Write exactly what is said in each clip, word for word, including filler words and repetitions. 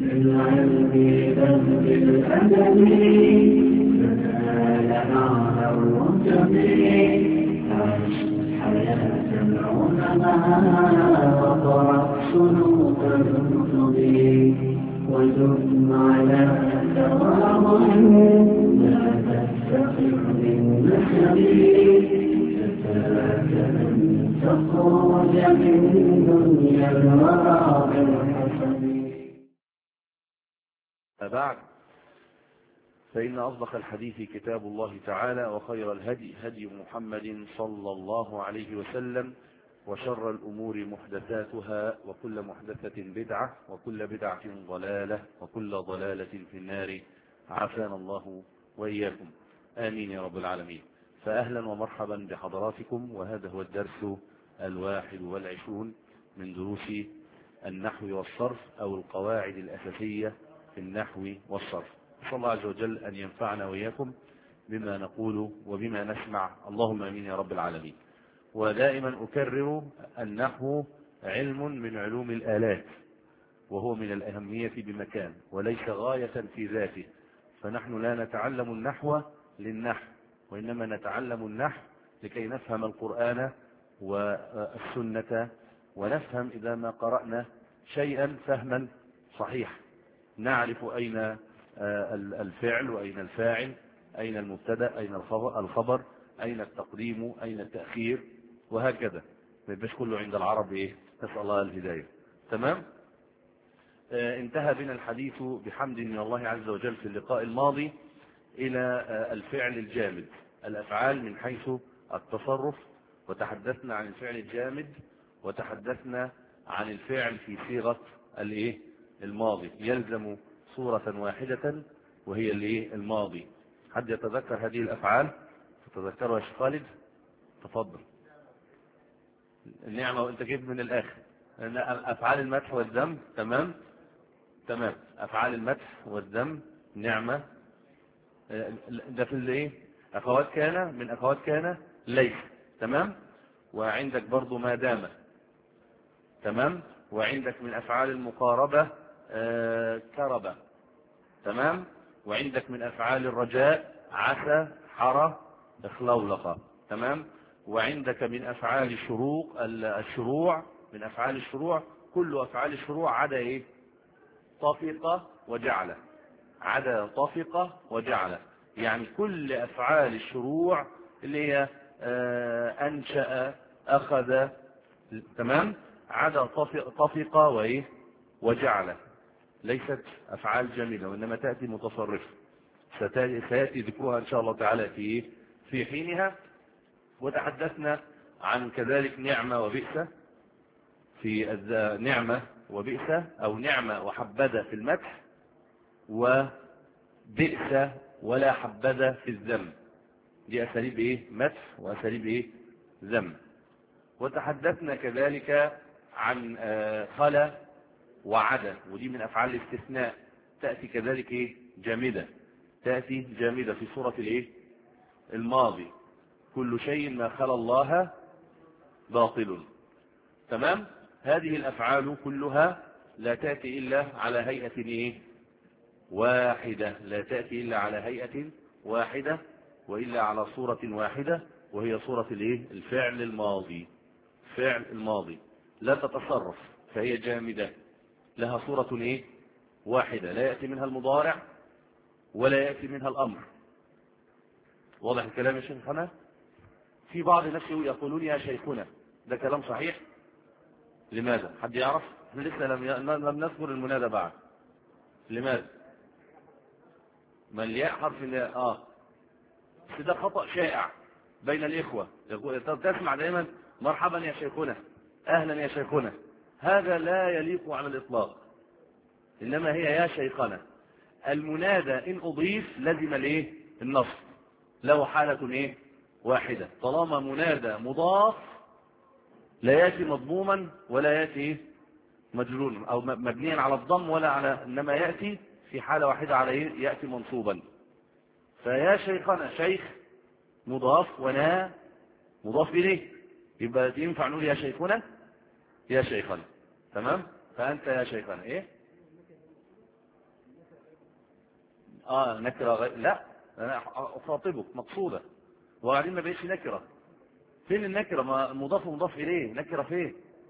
بالعلم بل بالأدب تنال أعلى الرتب. عش حياة العلماء وقرأ صنوف الكتب ودم على تواضع لا تستقر بالنسب كفاك أن تخرج من دنيا الورى بالحسب. بعد فإن أصدق الحديث كتاب الله تعالى وخير الهدي هدي محمد صلى الله عليه وسلم وشر الأمور محدثاتها وكل محدثة بدعة وكل بدعة ضلالة وكل ضلالة في النار عافانا الله وإياكم آمين يا رب العالمين. فأهلا ومرحبا بحضراتكم، وهذا هو الدرس الواحد والعشرون من دروس النحو والصرف أو القواعد الأساسية في النحو والصرف. نسأل الله عز وجل أن ينفعنا وإياكم بما نقول وبما نسمع، اللهم آمين يا رب العالمين. ودائما أكرر النحو علم من علوم الآلات، وهو من الأهمية بمكان وليس غاية في ذاته، فنحن لا نتعلم النحو للنحو، وإنما نتعلم النحو لكي نفهم القرآن والسنة، ونفهم إذا ما قرأنا شيئا فهما صحيح، نعرف أين الفعل وأين الفاعل، أين المبتدأ، أين الخبر، أين التقديم، أين التأخير، وهكذا. ما يبقاش كله عند العرب إيه؟ نسأل الله الهداية. تمام؟ آه انتهى بنا الحديث بحمد من الله عز وجل في اللقاء الماضي إلى آه الفعل الجامد، الأفعال من حيث التصرف، وتحدثنا عن الفعل الجامد، وتحدثنا عن الفعل في صيغة الإيه؟ الماضي، يلزم صورة واحدة وهي الإيه؟ الماضي. حد يتذكر هذه الأفعال؟ تتذكرها يا شيخ خالد؟ تفضل. النعمة، وانت جيت من الآخر. أفعال المدح والذم. تمام تمام أفعال المدح والذم، نعمة، ده في الإيه؟ أخوات كان، من أخوات كان ليس. تمام. وعندك برضو ما دام. تمام. وعندك من أفعال المقاربة آه كربة. تمام. وعندك من أفعال الرجاء عسى، حرى، اخلولقة. تمام. وعندك من أفعال الشروق الشروع، من أفعال الشروع كل أفعال الشروع عدا إيه؟ طفق وجعل، عدا طفق وجعل، يعني كل أفعال الشروع اللي هي آه أنشأ، أخذ. تمام. عدا طفق, طفق وإيه؟ وجعل، ليست أفعال جميلة، وإنما تأتي متصرفة، سيأتي ذكرها إن شاء الله تعالى في في حينها. وتحدثنا عن كذلك نعمة وبئس في نعمة وبئس، أو نعمة وحبذا في المدح، وبئس ولا حبذا في الذم. دي أساليب إيه؟ مدح وأساليب إيه؟ ذم. وتحدثنا كذلك عن خلا وعدا، ودي من أفعال الاستثناء، تأتي كذلك إيه؟ جامدة، تأتي جامدة في صورة الإيه؟ الماضي. كل شيء ما خلا الله باطل. تمام. هذه الأفعال كلها لا تأتي إلا على هيئة إيه؟ واحدة، لا تأتي إلا على هيئة واحدة، وإلا على صورة واحدة، وهي صورة الإيه؟ الفعل الماضي. فعل الماضي لا تتصرف، فهي جامدة، لها صورة إيه؟ واحدة، لا يأتي منها المضارع ولا يأتي منها الأمر. واضح الكلام يا شيخنا؟ في بعض الناس يقولون يا شيخنا، ده كلام صحيح؟ لماذا؟ حد يعرف؟ احنا لسه لم لم نذكر المنادى بعد. لماذا؟ ما الياء حرف الياء. اه بس ده خطأ شائع بين الإخوة، يقول تسمع دائما مرحبا يا شيخنا، أهلا يا شيخنا. هذا لا يليق على الإطلاق، إنما هي يا شيخنا. المنادى إن أضيف لزم الإيه؟ النصب، له حالة إيه؟ واحدة. طالما منادى مضاف لا يأتي مضموما ولا يأتي مجرورا أو مبنيا على الضم ولا على، إنما يأتي في حالة واحدة على إيه؟ يأتي منصوبا. فيا شيخنا، شيخ مضاف ونا مضاف إليه، يبقى ينفع نقول يا شيخنا، يا شيخنا. تمام. فأنت يا شيخنا إيه؟ اه نكرة غير، لا انا اخاطبك مقصودة، وبعدين ما بقتش نكرة. فين النكرة؟ ما مضاف ومضاف اليه، نكرة فين؟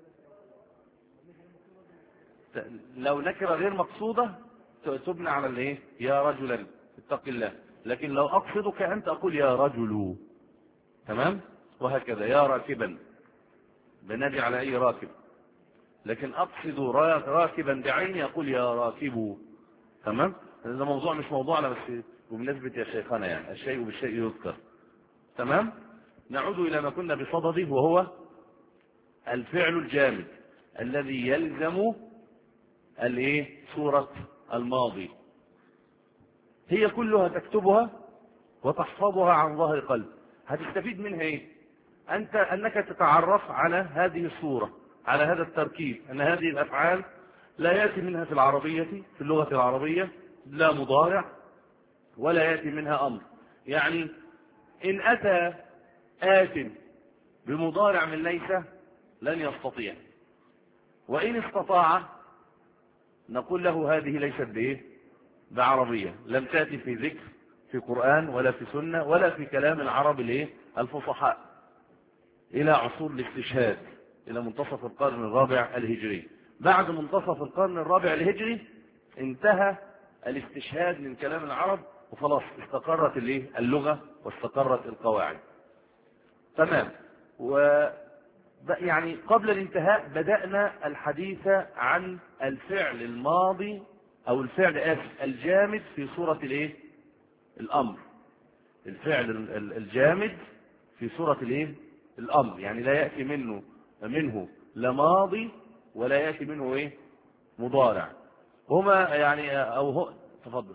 لو نكرة غير مقصودة تبنى على الايه؟ يا رجلا اتق الله. لكن لو اقصدك انت اقول يا رجل، تمام؟ وهكذا يا راكبا بنادي على اي راكب. لكن اقصد راكبا بعيني اقول يا راكب، تمام؟ هذا موضوع مش موضوعنا، بس بمناسبة يا شيخنا يعني الشيء بالشيء يذكر، تمام؟ نعود الى ما كنا بصدده، وهو الفعل الجامد الذي يلزم الايه؟ صورة الماضي. هي كلها تكتبها وتحفظها عن ظهر قلب. هتستفيد منها ايه؟ انت انك تتعرف على هذه الصورة، على هذا التركيب، ان هذه الافعال لا ياتي منها في العربية، في اللغة العربية لا مضارع ولا ياتي منها امر. يعني ان اتى آت بمضارع من ليس لن يستطيع، وان استطاع نقول له هذه ليست بايه؟ بعربية، لم تأتي في ذكر في قرآن ولا في سنة ولا في كلام العرب الايه؟ الفصحاء، الى عصور الاستشهاد، الى منتصف القرن الرابع الهجري. بعد منتصف القرن الرابع الهجري انتهى الاستشهاد من كلام العرب، وخلاص استقرت الايه؟ اللغة واستقرت القواعد، تمام. و يعني قبل الانتهاء بدأنا الحديث عن الفعل الماضي او الفعل اسف الجامد في صورة الايه؟ الامر. الفعل الجامد في صورة الايه؟ الامر، يعني لا يأتي منه منه لا ماضي ولا يأتي منه ايه؟ مضارع. هما يعني او هو تفضل.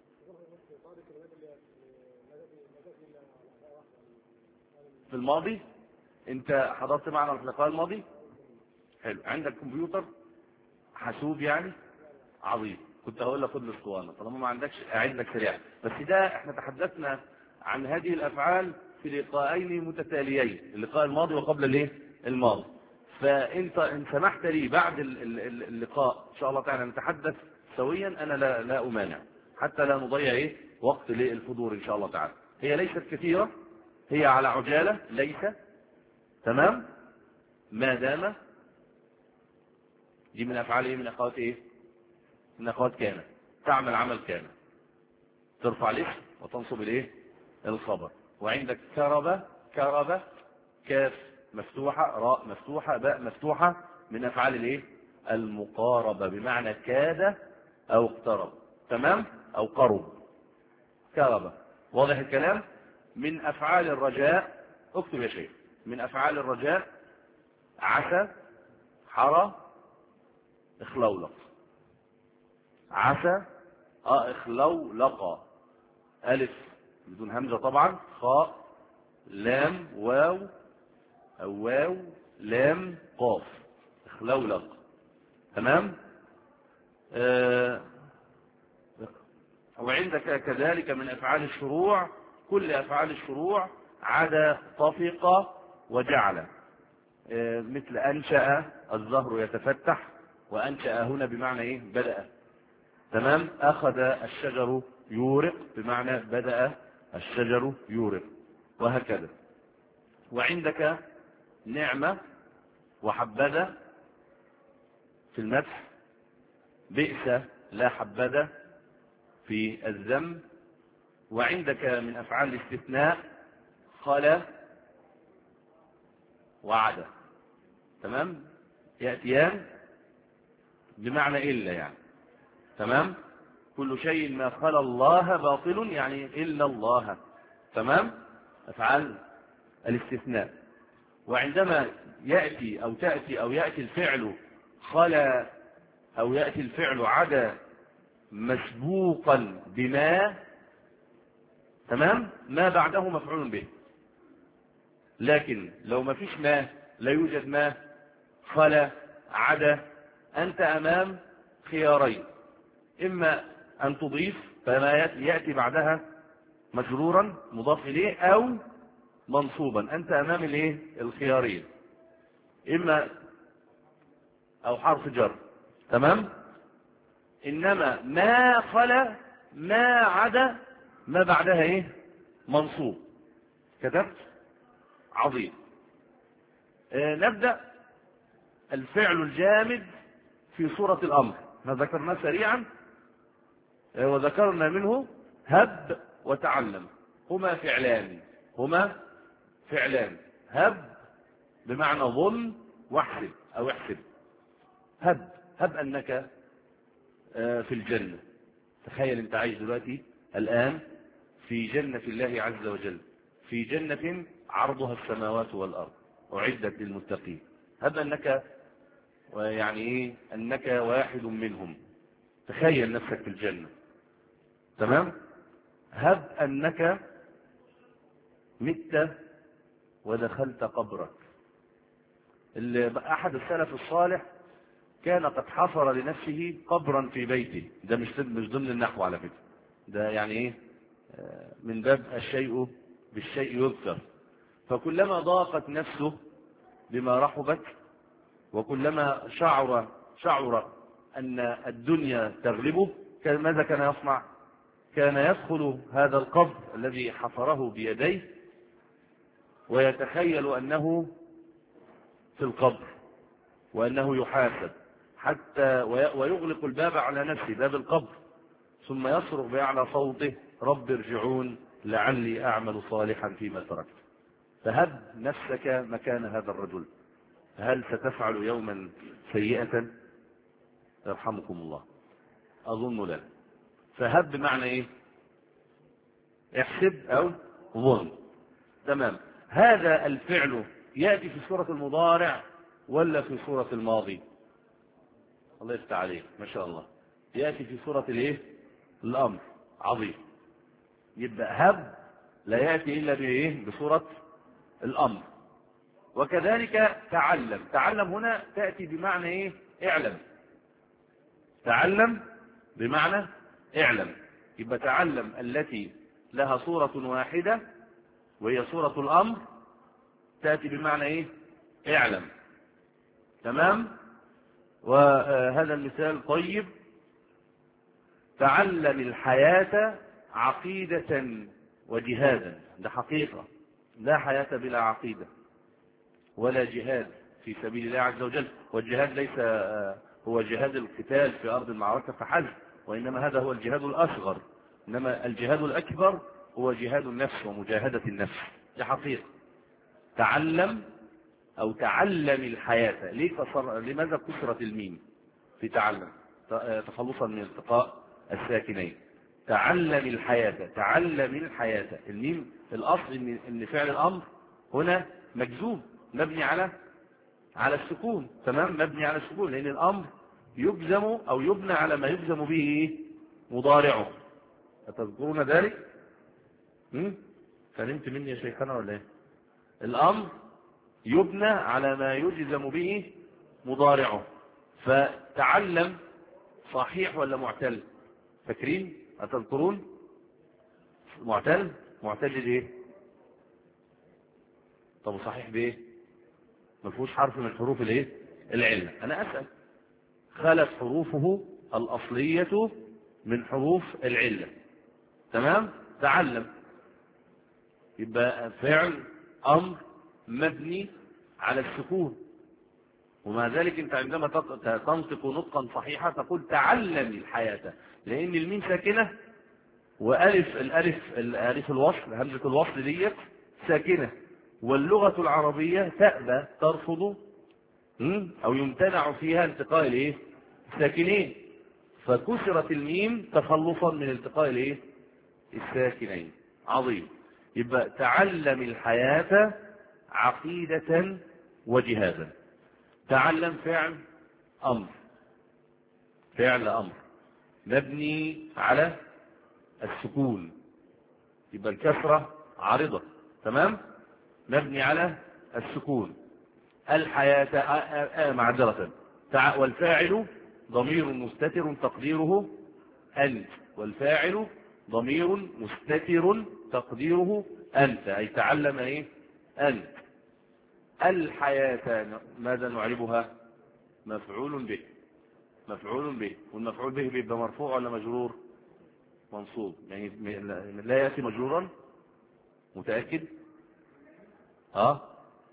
في الماضي انت حضرت معنا في اللقاء الماضي؟ حلو. عندك كمبيوتر حاسوب يعني؟ عظيم. كنت هقول لك خد الاسطوانه، طالما ما عندكش اعد لك سريعا. بس ده احنا تحدثنا عن هذه الافعال في لقاءين متتاليين، اللقاء الماضي وقبل الايه؟ الماضي. فانت ان سمحت لي بعد اللقاء ان شاء الله تعالى نتحدث سويا، انا لا لا امانع، حتى لا نضيع ايه؟ وقت للفضول ان شاء الله تعالى. هي ليست كثيره، هي على عجاله، ليس تمام. ما دام دي من افعال ايه؟ من اخوات ايه؟ من اخوات كان. تعمل عمل كان، ترفع الاسم وتنصب الايه؟ الخبر. وعندك كرب، كرب كاف مفتوحه، راء مفتوحه، باء مفتوحه، من افعال الايه؟ المقاربه، بمعنى كاد او اقترب، تمام، او قرب. كرب، واضح الكلام. من افعال الرجاء، اكتب يا شيخ، من افعال الرجاء عسى، حرى، اخلولق. عسى اه اخلولق، الف بدون همزه طبعا، خاء لام واو او واو لام قاف، اخلولق، تمام. آه وعندك كذلك من افعال الشروع كل افعال الشروع عدا طفق وجعل. آه مثل انشأ، الزهر يتفتح، وانشأ هنا بمعنى ايه؟ بدأ، تمام. اخذ الشجر يورق، بمعنى بدأ الشجر يورق، وهكذا. وعندك نعمة وحبذا في المدح، بئس لا حبذا في الذم. وعندك من افعال الاستثناء خلا وعدا، تمام، يأتيان بمعنى إلا يعني، تمام. كل شيء ما خلا الله باطل، يعني إلا الله، تمام، أفعال الاستثناء. وعندما يأتي أو تأتي أو يأتي الفعل خلا أو يأتي الفعل عدا مسبوقا بما، تمام، ما بعده مفعول به. لكن لو ما فيش ما، لا يوجد ما، خلا، عدا، أنت أمام خيارين، إما أن تضيف فما يأتي بعدها مجرورا مضاف إليه أو منصوبا، أنت أمام الإيه؟ الخيارين، إما أو حرف جر، تمام. إنما ما خلا ما عدا ما بعدها ايه منصوب. كتبت عظيم. آه نبدأ الفعل الجامد في سورة الأمر، ما ذكرناه سريعا آه وذكرنا منه هب وتعلم، هما فعلان هما فعلان هب بمعنى ظن واحسب أو احسب. هب هب أنك آه في الجنة. تخيل أنت عايش دلوقتي الآن في جنة الله عز وجل، في جنة عرضها السماوات والأرض أعدت للمتقين. هب أنك يعني إيه أنك واحد منهم، تخيل نفسك في الجنة. تمام. هب أنك مت ودخلت قبرك. أحد السلف الصالح كان قد حفر لنفسه قبرا في بيته. ده مش مش ضمن النحو على فكرة، ده يعني إيه من باب الشيء بالشيء يذكر. فكلما ضاقت نفسه بما رحبت وكلما شعر شعر أن الدنيا تغلبه كان ماذا كان يصنع؟ كان يدخل هذا القبر الذي حفره بيديه ويتخيل أنه في القبر وأنه يحاسب حتى ويغلق الباب على نفسه، باب القبر، ثم يصرخ بأعلى صوته رب ارجعون لعلي أعمل صالحا فيما تركت. فهب نفسك مكان هذا الرجل، هل ستفعل يوما سيئة؟ يرحمكم الله. أظن لا. فهب بمعنى إيه؟ احسب أو ظن. تمام. هذا الفعل يأتي في سورة المضارع ولا في سورة الماضي؟ الله يفتح عليك ما شاء الله. يأتي في سورة الايه؟ الأمر. عظيم. يبقى هب لا يأتي إلا بإيه؟ بسورة الأمر. وكذلك تعلم. تعلم هنا تأتي بمعنى إيه؟ اعلم. تعلم بمعنى اعلم. يبقى تعلم التي لها صورة واحدة وهي صورة الأمر تأتي بمعنى إيه؟ اعلم. تمام. وهذا المثال طيب. تعلم الحياة عقيدة وجهادا. ده حقيقة، لا حياة بلا عقيدة ولا جهاد في سبيل الله عز وجل. والجهاد ليس هو جهاد القتال في أرض المعركة فحسب، وإنما هذا هو الجهاد الأصغر. إنما الجهاد الأكبر هو جهاد النفس ومجاهدة النفس. دي حقيقة. تعلم أو تعلم الحياة. ليه كسر؟ لماذا كسرت الميم في تعلم؟ تخلصا من التقاء الساكنين. تعلم الحياة. تعلم الحياة. الميم الأصل إن إن فعل الأمر هنا مجزوم مبني على على السكون. تمام. مبني على السكون لأن الأمر يجزم أو يبنى على ما يجزم به مضارعه. أتذكرون ذلك؟ هم؟ فهمت مني يا شيخنا ولا إيه؟ الأمر يبنى على ما يجزم به مضارعه. فتعلم صحيح ولا معتل؟ فاكرين؟ أتذكرون؟ معتل. معتل ايه؟ طب صحيح بايه؟ ما فيهوش حرف من حروف الايه؟ العلة. انا اسأل. خلت حروفه الاصلية من حروف العلة. تمام. تعلم يبقى فعل امر مبني على السكون، ومع ذلك انت عندما تنطق نطقا صحيحا تقول تعلم الحياة، لان الميم ساكنة والف الالف الالف الوصل همزة الوصل ديت ساكنة، واللغة العربية تأبى ترفض او يمتنع فيها التقاء الايه؟ الساكنين، فكسرت الميم تخلصا من التقاء الايه؟ الساكنين. عظيم. يبقى تعلم الحياة عقيدة وجهادا. تعلم فعل امر، فعل امر مبني على السكون، يبقى الكسرة عارضة. تمام. مبني على السكون. الحياة آه آه معذرة. والفاعل ضمير مستتر تقديره أنت، والفاعل ضمير مستتر تقديره أنت، أي تعلم إيه؟ أنت. الحياة ماذا نعربها؟ مفعول به. مفعول به. والمفعول به بيبقى مرفوع ولا مجرور؟ منصوب، يعني لا يأتي مجرورا. متأكد؟ اه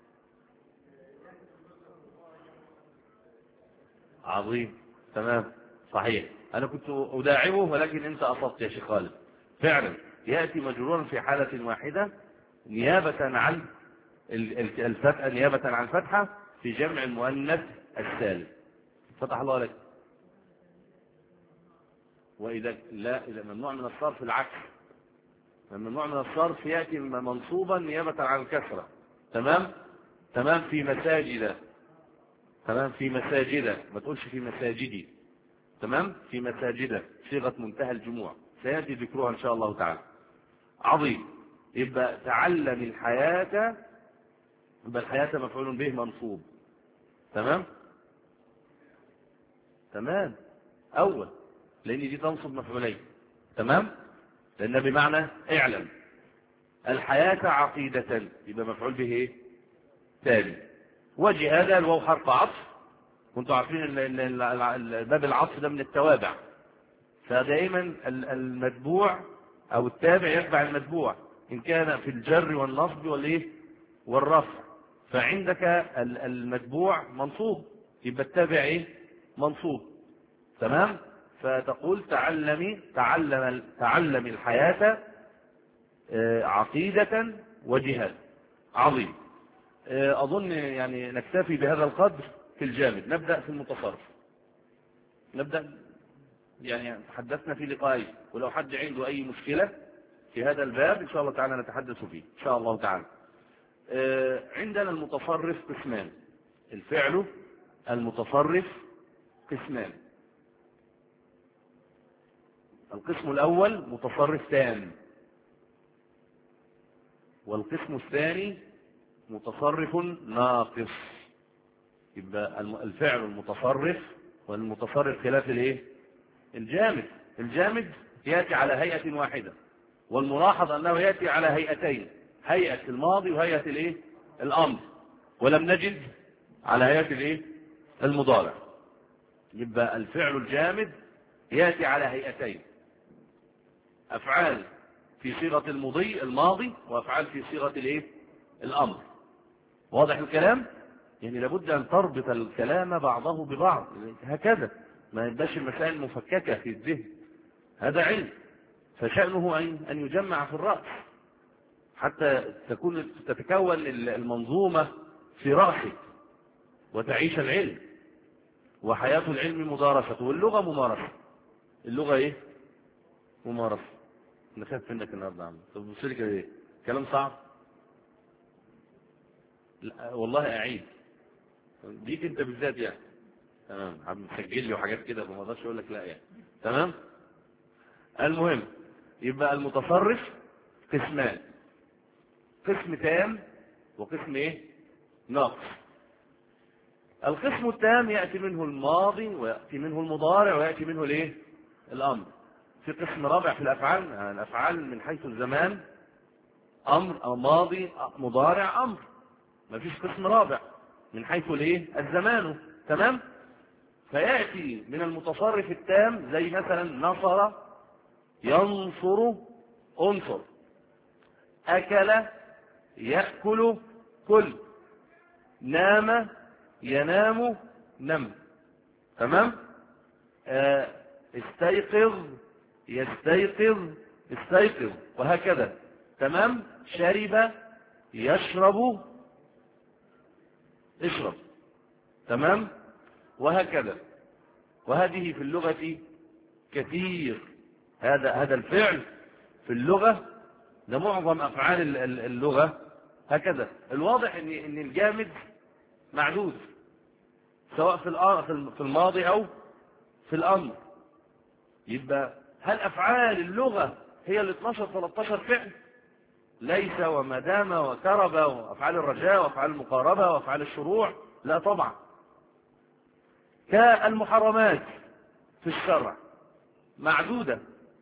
عظيم، تمام، صحيح. انا كنت اداعبه ولكن انت اصبت يا شيخ خالد. فعلا يأتي مجرورا في حالة واحدة نيابة عن الفتحة، نيابة عن فتحة في جمع المؤنث السالم. فتح الله لك. وإذا لا، إذا ممنوع من الصرف العكس، ممنوع من الصرف يأتي منصوبا نيابة عن الكسرة. تمام تمام. في مساجد، تمام، في مساجد، ما تقولش في مساجدي. تمام، في مساجد صيغة منتهى الجموع، سيأتي ذكرها إن شاء الله تعالى. عظيم. يبقى تعلم الحياة، يبقى الحياة مفعول به منصوب. تمام تمام. أول، لأن دي تنصب مفعولين. تمام، لأن بمعنى اعلم الحياة عقيدة، يبقى مفعول به ايه؟ ثاني. وجهاد الواو حرف عطف، كنتوا عارفين ان باب العطف ده من التوابع، فدائما المتبوع او التابع يتبع المتبوع ان كان في الجر والنصب والايه والرفع. فعندك المتبوع منصوب، يبقى التابع ايه؟ منصوب. تمام. فتقول تعلمي، تعلم تعلم الحياة عقيدة وجهاد. عظيم. أظن يعني نكتفي بهذا القدر في الجامد. نبدأ في المتصرف. نبدأ، يعني تحدثنا في لقائين، ولو حد عنده أي مشكلة في هذا الباب إن شاء الله تعالى نتحدث فيه إن شاء الله تعالى. عندنا المتصرف قسمان. الفعل المتصرف قسمان. القسم الأول متصرف تام، والقسم الثاني متصرف ناقص. يبقى الفعل المتصرف والمتصرف خلاف الايه؟ الجامد. الجامد يأتي على هيئة واحدة، والملاحظ أنه يأتي على هيئتين، هيئة الماضي وهيئة الايه؟ الأمر، ولم نجد على هيئة الايه؟ المضارع. يبقى الفعل الجامد يأتي على هيئتين، أفعال في صيغة المضي الماضي، وأفعال في صيغة الايه؟ الأمر. واضح الكلام؟ يعني لابد أن تربط الكلام بعضه ببعض هكذا، ما يبقاش المسائل مفككة في الذهن. هذا علم، فشأنه أن يجمع في الرأس حتى تكون تتكون المنظومة في رأسك وتعيش العلم. وحياة العلم مدارسة، واللغة ممارسة. اللغة ايه؟ ممارسة. نخاف منك النهارده يا عم. طب بص لي كده، ايه كلام صعب؟ لا والله اعيد ديك انت بالذات يعني. تمام، عم مسجل لي وحاجات كده فما اقدرش اقول لك لا يعني. تمام. المهم، يبقى المتصرف قسمان، قسم تام وقسم ايه؟ ناقص. القسم التام ياتي منه الماضي وياتي منه المضارع وياتي منه الايه؟ الامر. في قسم رابع في الافعال، يعني الافعال من حيث الزمان امر او ماضي مضارع امر. ما فيش قسم رابع من حيث الايه؟ الزمان. تمام. فياتي من المتصرف التام زي مثلا نصر ينصر انصر، اكل ياكل كل، نام ينام نم. تمام. آه استيقظ يستيقظ استيقظ، وهكذا. تمام. شرب يشرب اشرب. تمام، وهكذا. وهذه في اللغة كثير. هذا هذا الفعل في اللغة ده معظم أفعال اللغة هكذا. الواضح ان ان الجامد معدود سواء في في الماضي او في الامر. يبقى هل افعال اللغة هي ال اثناشر ثلاثة عشر فعل؟ ليس وما دام وكرب وافعال الرجاء وافعال المقاربة وافعال الشروع، لا طبعا. كالمحرمات في الشرع معدودة،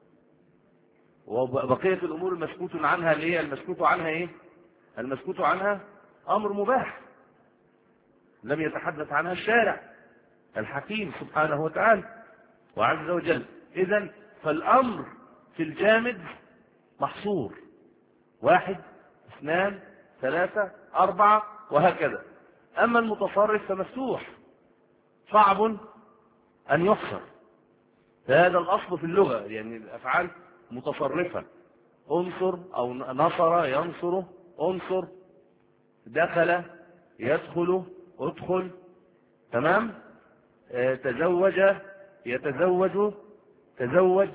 وبقية الامور المسكوت عنها اللي هي المسكوت عنها ايه؟ المسكوت عنها امر مباح لم يتحدث عنها الشارع الحكيم سبحانه وتعالى وعز وجل. اذن فالامر في الجامد محصور، واحد اثنان ثلاثة أربعة وهكذا. أما المتصرف فمفتوح صعب أن يحصر. فهذا الأصل في اللغة، يعني الأفعال متصرفة. انصر أو نصر ينصر، انصر، دخل يدخل، ادخل، تمام. آه تزوج يتزوج، تزوج،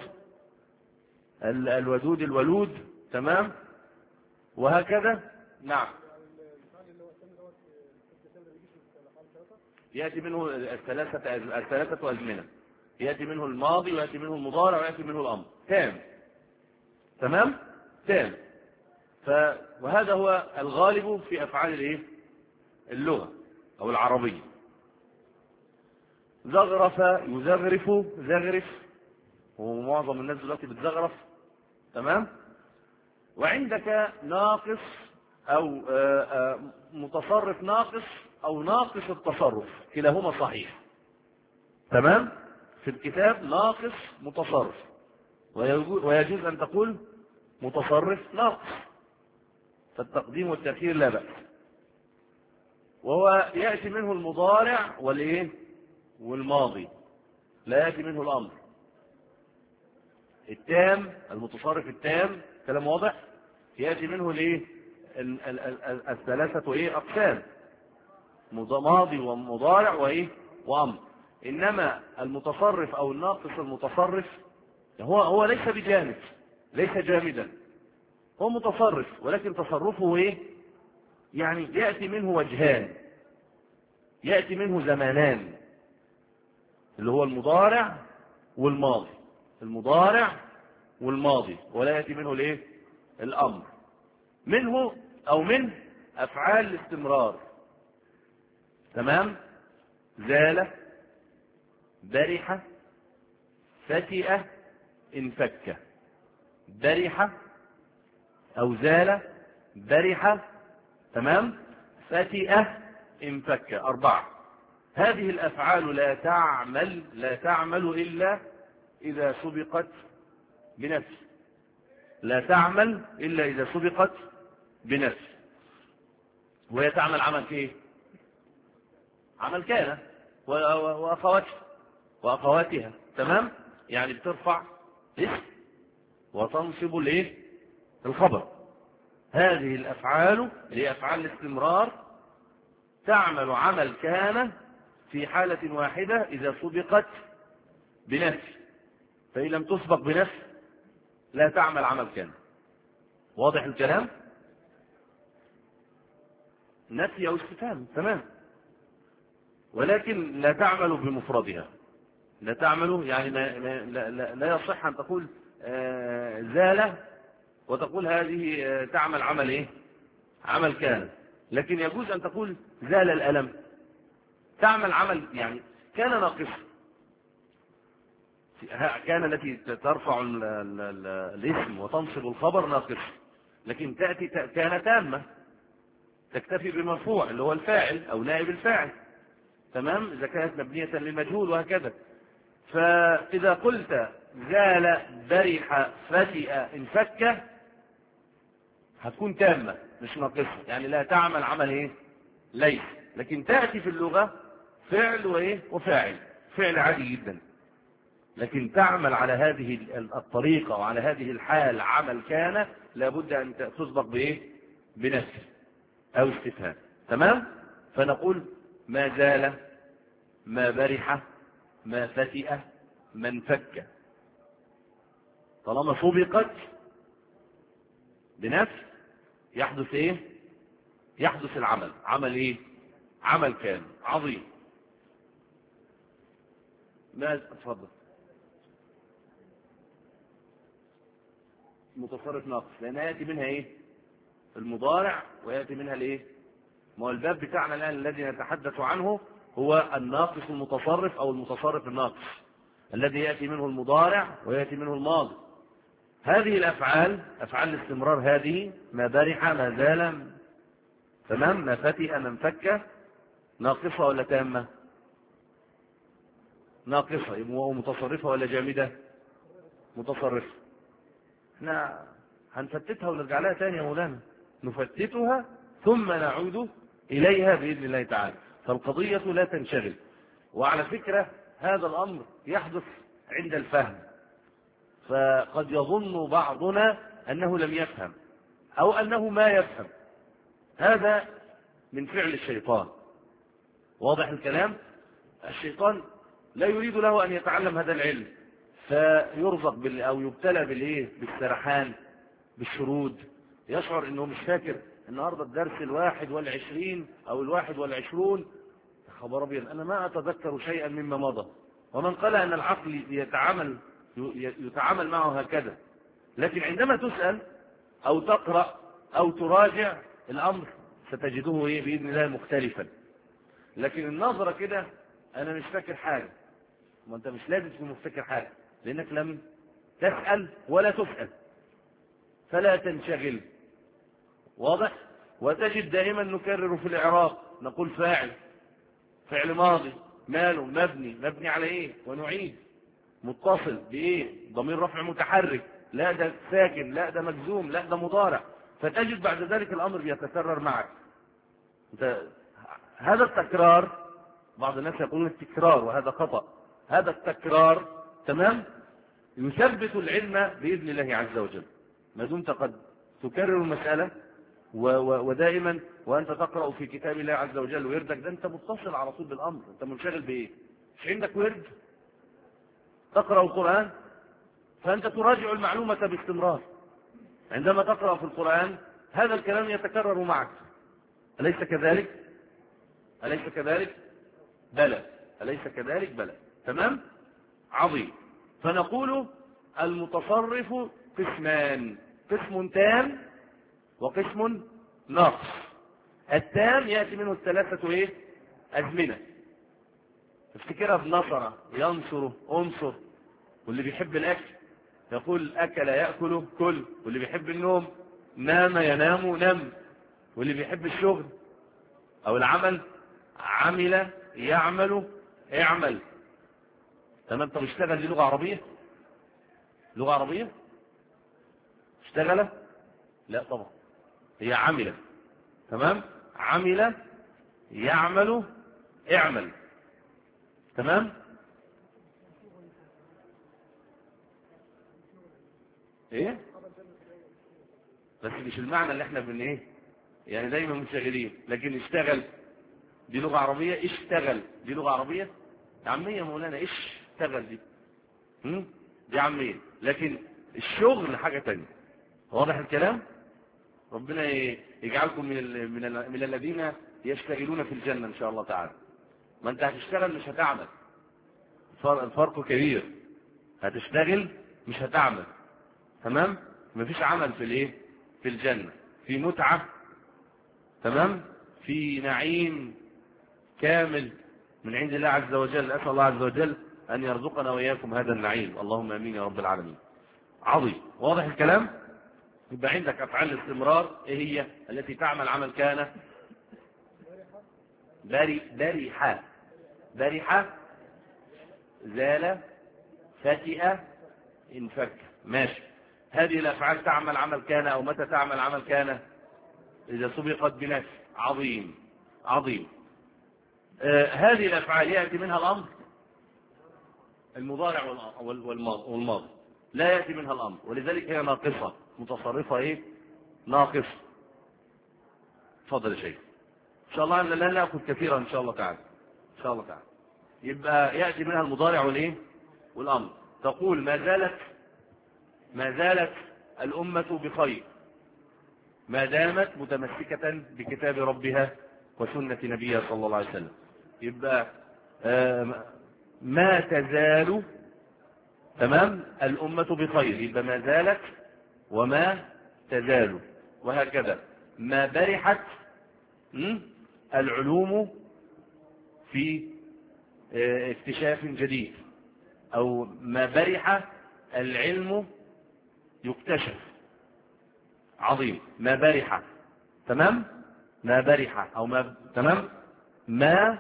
الودود الولود، تمام، وهكذا. نعم. يأتي منه الثلاثة الثلاثة أزمنة، يأتي منه الماضي ويأتي منه المضارع ويأتي منه الأمر تام، تمام، تام. ف... وهذا هو الغالب في أفعال الايه اللغة أو العربية. زغرف يزغرف، زغرف، ومعظم الناس دلوقتي بتزغرف، تمام. وعندك ناقص أو متصرف ناقص أو ناقص التصرف، كلاهما صحيح، تمام. في الكتاب ناقص متصرف، ويجوز أن تقول متصرف ناقص، فالتقديم والتأخير لا بأس. وهو يأتي منه المضارع والإيه والماضي، لا يأتي منه الأمر. التام المتصرف التام، كلام واضح، يأتي منه الايه الثلاثة ايه اقسام، ماضي ومضارع وايه وامر. انما المتصرف او الناقص المتصرف هو هو ليس بجامد، ليس جامدا، هو متصرف، ولكن تصرفه ايه يعني يأتي منه وجهان، يأتي منه زمانان، اللي هو المضارع والماضي، المضارع والماضي، ولا يأتي منه الايه الامر. منه او من افعال الاستمرار، تمام. زال، برح، فتئ، انفك. برح او زال، برح، تمام، فتئ، انفك، اربعة. هذه الافعال لا تعمل لا تعمل الا اذا سبقت بنفس، لا تعمل الا اذا سبقت بنفس. وهي تعمل عمل ايه؟ عمل كان واخواتها واخواتها، تمام. يعني بترفع اسم وتنصب الايه الخبر. هذه الافعال هي افعال الاستمرار، تعمل عمل كان في حالة واحدة اذا سبقت بنفس، فإن لم تسبق بنفس لا تعمل عمل كان. واضح الكلام؟ نفي او استفهام، تمام. ولكن لا تعمل بمفردها، لا تعمل يعني ما لا, لا, لا يصح ان تقول آه زال وتقول هذه آه تعمل عمل ايه عمل كان. لكن يجوز ان تقول زال الالم، تعمل عمل يعني كان ناقصا، كان التي ترفع ال ال ال الاسم وتنصب الخبر ناقص، لكن تأتي كان تامة تكتفي بمرفوع اللي هو الفاعل او نائب الفاعل، تمام، اذا كانت مبنية للمجهول وهكذا. فاذا قلت زال، برح، فتئ، انفك هتكون تامة مش ناقصة، يعني لا تعمل عمل ايه ليس. لكن تأتي في اللغة فعل وايه وفاعل، فعل عادي جدا، لكن تعمل على هذه الطريقة وعلى هذه الحال عمل كان لابد ان تسبق بايه بنفس او استفهام، تمام. فنقول ما زال، ما برح، ما فتئ، ما انفك، طالما سبقت بنفس يحدث ايه يحدث العمل، عمل ايه عمل كان عظيم. ما اتفضل. متصرف ناقص لان ياتي منها ايه المضارع وياتي منها الايه ما هو الباب بتاعنا الان الذي نتحدث عنه هو الناقص المتصرف او المتصرف الناقص الذي ياتي منه المضارع وياتي منه الماضي. هذه الافعال افعال الاستمرار هذه ما برح، ما زال، تمام، ما فتئ، ما انفك، ناقصة ولا تامة؟ ناقصة. يبقى متصرفة ولا جامدة؟ متصرفة. احنا هنفتتها ونرجع لها تاني يا مولانا، نفتتها ثم نعود إليها بإذن الله تعالى. فالقضية لا تنشغل. وعلى فكرة هذا الأمر يحدث عند الفهم، فقد يظن بعضنا أنه لم يفهم أو أنه ما يفهم، هذا من فعل الشيطان. واضح الكلام؟ الشيطان لا يريد له أن يتعلم هذا العلم، فيرزق بال أو يبتلى بالإيه؟ بالسرحان، بالشرود، يشعر أنه مش فاكر النهارده الدرس الواحد والعشرين أو الواحد والعشرون، خبر أبيض أنا ما أتذكر شيئا مما مضى. ومن قال أن العقل يتعامل يتعامل معه هكذا، لكن عندما تسأل أو تقرأ أو تراجع الأمر ستجده إيه بإذن الله مختلفا. لكن النظرة كده أنا مش فاكر حاجة، ما أنت مش لازم تكون مفتكر حاجة لأنك لم تسأل ولا تسأل، فلا تنشغل. واضح؟ وتجد دائما نكرر في الإعراب نقول فاعل، فعل ماضي، ماله، مبني، مبني على إيه، ونعيد، متصل بإيه، ضمير رفع متحرك، لا ده ساكن، لا ده مجزوم، لا ده مضارع. فتجد بعد ذلك الأمر بيتكرر معك. انت هذا التكرار، بعض الناس يقولون التكرار وهذا خطأ، هذا التكرار تمام يثبت العلم بإذن الله عز وجل. ما دمت قد تكرر المسألة ودائما وأنت تقرأ في كتاب الله عز وجل ويردك، ده أنت متصل على طول بالأمر. أنت منشغل بإيه؟ مش عندك ورد تقرأ القرآن، فأنت تراجع المعلومة باستمرار. عندما تقرأ في القرآن هذا الكلام يتكرر معك، أليس كذلك؟ أليس كذلك؟ بلى. أليس كذلك؟ بلى. تمام؟ عظيم. فنقول المتصرف قسمان، قسم تام وقسم ناقص. التام يأتي منه الثلاثة ايه؟ أزمنة. افتكرها بنصر، ينصر، انصر. واللي بيحب الأكل يقول أكل يأكل كل، واللي بيحب النوم نام ينام نم، واللي بيحب الشغل أو العمل عمل يعمل اعمل. تمام؟ طب اشتغل دي لغة عربية؟ لغة عربية؟ اشتغل؟ لا طبعا، هي عمل. تمام؟ عمل يعمل اعمل. تمام؟ ايه؟ بس مش المعنى اللي احنا بن ايه يعني دايما منشغلين. لكن اشتغل دي لغة عربية، اشتغل دي لغة عربية عامية مولانا، اشتغل دي هم؟ دي عامية. لكن الشغل حاجة تانية. واضح الكلام؟ ربنا يجعلكم من ال من, ال من الذين يشتغلون في الجنة ان شاء الله تعالى. ما انت هتشتغل مش هتعمل، الفرق كبير. هتشتغل مش هتعمل. تمام؟ مفيش عمل في الايه في الجنة، في متعة. تمام؟ في نعيم كامل من عند الله عز وجل. أسأل الله عز وجل أن يرزقنا وإياكم هذا النعيم، اللهم آمين يا رب العالمين. عظيم. واضح الكلام؟ يبقى عندك أفعال الاستمرار إيه هي؟ التي تعمل عمل كان بري بريحة بريحة زال فتئ انفك. ماشي. هذه الأفعال تعمل عمل كان، أو متى تعمل عمل كان؟ إذا سبقت بنفس. عظيم عظيم. آه هذه الأفعال يأتي منها الأمر المضارع والماضي، لا يأتي منها الأمر، ولذلك هي ناقصة. متصرفة إيه؟ ناقصة. تفضل يا شيخ. إن شاء الله لا نأخذ كثيرا إن شاء الله تعالى. إن شاء الله تعالى. يبقى يأتي منها المضارع والإيه؟ والأمر. تقول ما زالت ما زالت الأمة بخير ما دامت متمسكة بكتاب ربها وسنة نبيها صلى الله عليه وسلم. يبقى آه ما تزال تمام الأمة بخير، يبقى ما زالت وما تزال، وهكذا. ما برحت العلوم في آه اكتشاف جديد، أو ما برح العلم يكتشف. عظيم. ما برح. تمام؟ ما برح أو ما تمام ما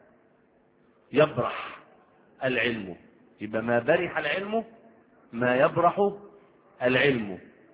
يبرح العلم. يبقى ما برح العلم ما يبرح العلم.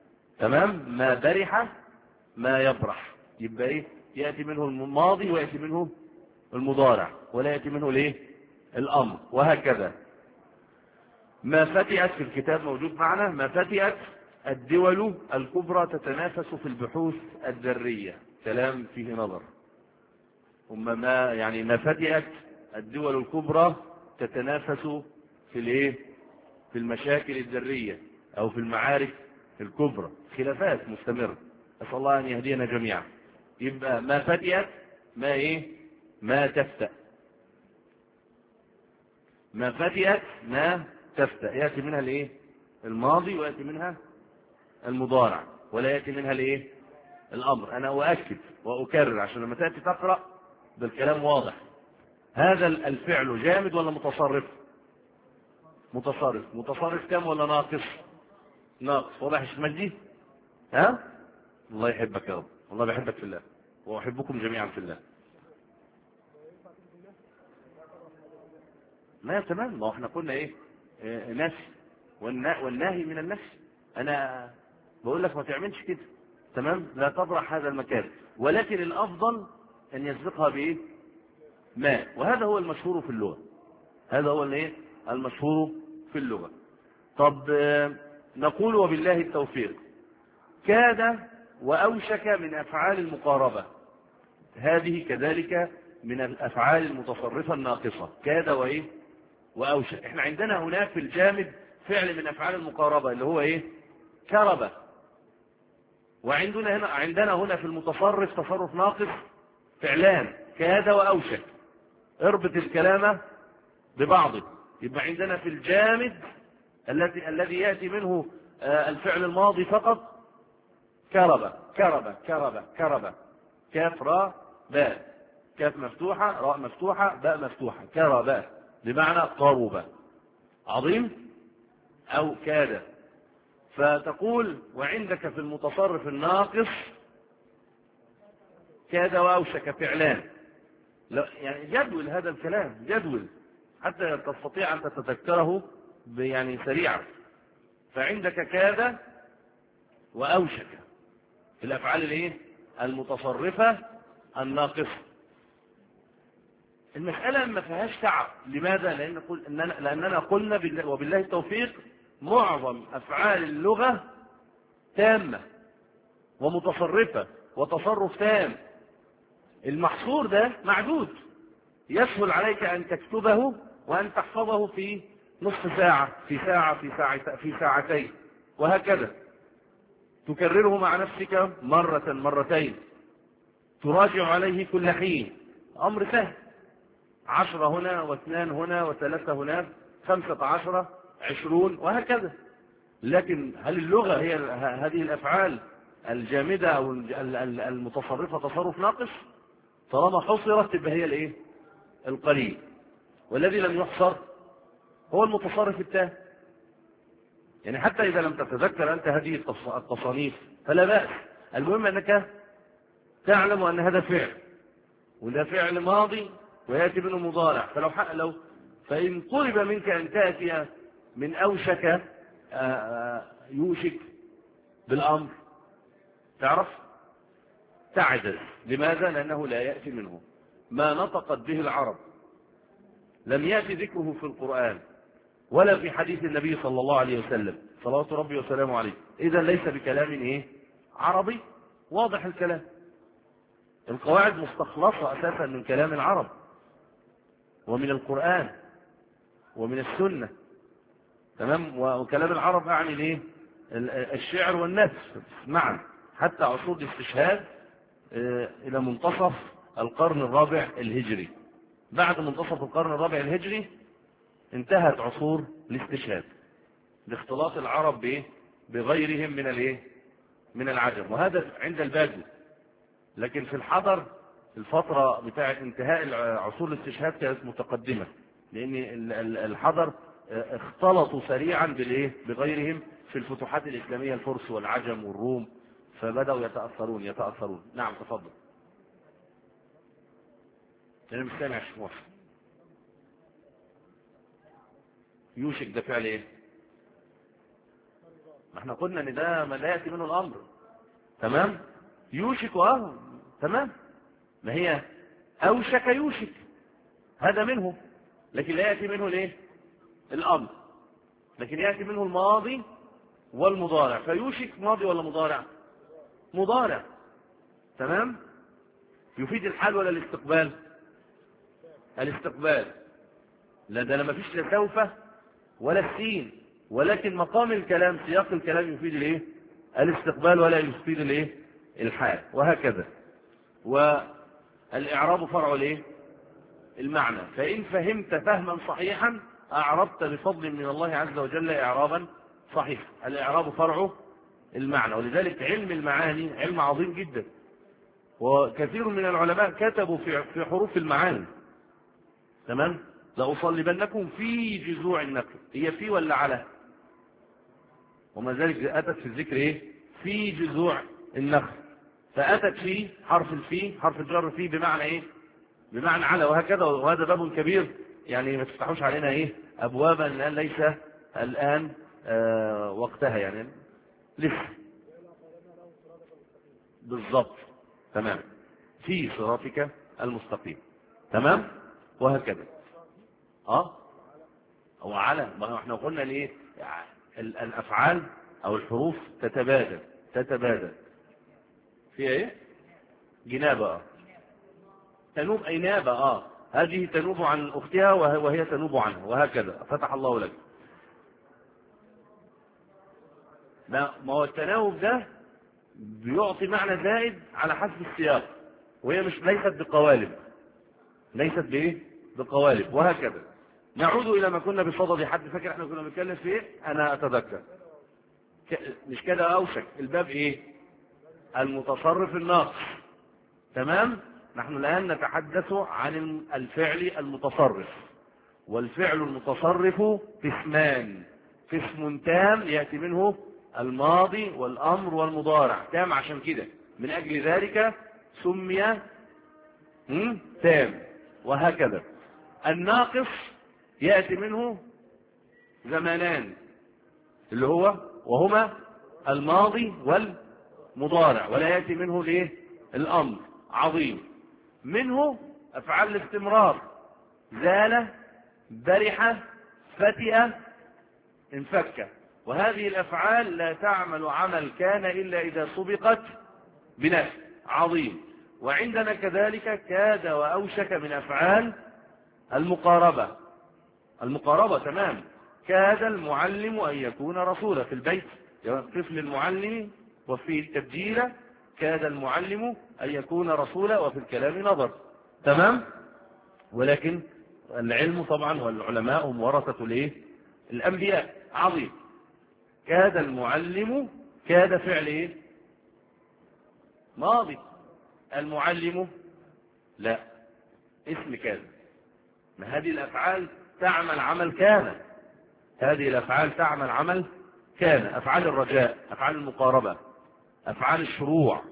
تمام. ما برح ما يبرح، يبقى ايه؟ يأتي منه الماضي ويأتي منه المضارع، ولا يأتي منه الايه؟ الامر، وهكذا. ما فتئت في الكتاب موجود معنا. ما فتئت الدول الكبرى تتنافس في البحوث الذرية، كلام فيه نظر. أما ما يعني ما فتئت الدول الكبرى تتنافس في الايه؟ في المشاكل الذرية او في المعارك الكبرى، خلافات مستمرة، أسأل الله أن يهدينا جميعا. يبقى ما فتئت ما ايه؟ ما تفتأ. ما فتئت ما تفتأ، يأتي منها الايه؟ الماضي، ويأتي منها المضارع، ولا يأتي منها الايه؟ الامر. انا اؤكد واكرر عشان لما تأتي تقرأ بالكلام واضح. هذا الفعل جامد ولا متصرف؟ متصرف. متصرف كم ولا ناقص؟ ناقص. واضح يا شيخ مجدي؟ ها؟ الله يحبك يا رب، والله بحبك في الله، واحبكم جميعا في الله. ما تمام، ما احنا قلنا ايه؟ اه نفي، والنهي من النفي. انا بقول لك ما تعملش كده، تمام؟ لا تبرح هذا المكان، ولكن الافضل ان يسبقها بايه؟ ما. وهذا هو المشهور في اللغة، هذا هو الايه؟ المشهور في اللغة. طب اه نقول وبالله التوفيق. كاد واوشك من افعال المقاربة، هذه كذلك من الافعال المتصرفة الناقصة. كاد وايه؟ واوشك. احنا عندنا هناك في الجامد فعل من افعال المقاربة اللي هو ايه؟ كربة. وعندنا هنا عندنا هنا في المتصرف تصرف ناقص فعلان، كاد واوشك. اربط الكلام ببعضه. يبقى عندنا في الجامد الذي الذي ياتي منه الفعل الماضي فقط كربة كربة كربة كربة، كاف راء باء، كاف مفتوحة راء مفتوحة باء مفتوحة، كربة بمعنى قرب. عظيم. أو كاد. فتقول وعندك في المتصرف الناقص كاد وأوشك فعلان. يعني جدول هذا الكلام، جدول حتى تستطيع أن تتذكره يعني سريعا. فعندك كاد وأوشك في الأفعال الايه؟ المتصرفة الناقصة. المسألة ما فيهاش تعب. لماذا؟ لأن قل إننا لأننا قلنا وبالله التوفيق معظم أفعال اللغة تامة ومتصرفة وتصرف تام. المحصور ده معدود، يسهل عليك أن تكتبه وأن تحفظه في نصف ساعة، في ساعة، في ساعة، في ساعتين، وهكذا. تكرره مع نفسك مرة مرتين، تراجع عليه كل حين. أمر سهل. عشرة هنا واثنان هنا وثلاثة هنا، خمسة عشر، عشرون، وهكذا. لكن هل اللغة هي هذه الأفعال الجامدة أو المتصرفة تصرف ناقص؟ طالما حصرت تبقى هي الايه؟ القليل. والذي لم يحصر هو المتصرف التام. يعني حتى إذا لم تتذكر أنت هذه التصانيف فلا بأس، المهم أنك تعلم أن هذا فعل، وده فعل ماضي ويأتي منه مضارع. فلو حق لو فإن طلب منك أن تأتي من أوشك يوشك بالأمر، تعرف تعجز. لماذا؟ لأنه لا يأتي منه ما نطقت به العرب، لم يأتي ذكره في القرآن ولا في حديث النبي صلى الله عليه وسلم صلوات ربي وسلامه عليه. إذا ليس بكلام إيه؟ عربي واضح الكلام. القواعد مستخلصة أساسا من كلام العرب ومن القرآن ومن السنة، تمام. وكلام العرب أعني ليه؟ الشعر والنثر معا، حتى عصور الاستشهاد إلى منتصف القرن الرابع الهجري. بعد منتصف القرن الرابع الهجري انتهت عصور الاستشهاد لاختلاط العرب بايه؟ بغيرهم من الايه؟ من العجم. وهذا عند البادو. لكن في الحضر الفترة بتاعة انتهاء عصور الاستشهاد كانت متقدمة، لان الحضر اختلطوا سريعا بالايه؟ بغيرهم في الفتوحات الاسلامية، الفرس والعجم والروم، فبدأوا يتأثرون يتأثرون. نعم تفضل. انا مش سامع شيخ موافق. يوشك ده فعل ايه؟ ما احنا قلنا ان ده ما لا يأتي منه الامر. تمام. يوشك اه تمام، ما هي اوشك يوشك هذا منه، لكن لا يأتي منه الايه الامر، لكن يأتي منه الماضي والمضارع. فيوشك ماضي ولا مضارع؟ مضارع. تمام. يفيد الحال ولا الاستقبال؟ الاستقبال. لا ده ما فيش لا سوف ولا السين، ولكن مقام الكلام سياق الكلام يفيد الايه الاستقبال ولا يفيد الايه الحال، وهكذا. والاعراب فرع الايه المعنى، فان فهمت فهما صحيحا اعربت بفضل من الله عز وجل اعرابا صحيحا. الاعراب فرع المعنى، ولذلك علم المعاني علم عظيم جدا، وكثير من العلماء كتبوا في في حروف المعاني. تمام. لأصلبنكم في جذوع النخل، هي في ولا على؟ وما ذلك أتت في الذكر إيه في جذوع النخل، فأتت في حرف الفي حرف الجر فيه بمعنى إيه بمعنى على، وهكذا. وهذا باب كبير يعني ما تفتحوش علينا إيه أبوابا الآن ليس الآن آه وقتها يعني لسه. بالضبط. تمام. في صراطك المستقيم. تمام. وهكذا. اه هو على، ما احنا قلنا ليه الافعال او الحروف تتبادل تتبادل فيها ايه جنابه اه تنوب اي نابه اه هذه تنوب عن اختها وهي تنوب عنها، وهكذا. فتح الله لك. ما هو التناوب ده بيعطي معنى زائد على حسب السياق، وهي مش ليست بقوالب ليست بايه بقوالب، وهكذا. نعود الى ما كنا بصدد. حد فاكر احنا كنا بنتكلم في ايه؟ انا اتذكر مش كده اوشك الباب ايه المتصرف الناقص. تمام. نحن الان نتحدث عن الفعل المتصرف، والفعل المتصرف قسمان: قسم تام ياتي منه الماضي والامر والمضارع. تام عشان كده من اجل ذلك سمي تام، وهكذا. الناقص يأتي منه زمانان اللي هو وهما الماضي والمضارع، ولا يأتي منه الايه الامر. عظيم. منه افعال الاستمرار: زال، برح، فتئ، انفك. وهذه الافعال لا تعمل عمل كان الا اذا سبقت بنفي. عظيم. وعندنا كذلك كاد واوشك من افعال المقاربة. المقاربة. تمام. كاد المعلم أن يكون رسولا في البيت طفل المعلم، وفي التبجيل كاد المعلم أن يكون رسولا، وفي الكلام نظر. تمام. ولكن العلم طبعا والعلماء هم ورثة الايه الأنبياء. عظيم. كاد المعلم، كاد فعل ايه ماضي. المعلم لا اسم كاد. ما هذه الافعال تعمل عمل كان هذه الافعال تعمل عمل كان افعال الرجاء، افعال المقاربة، افعال الشروع،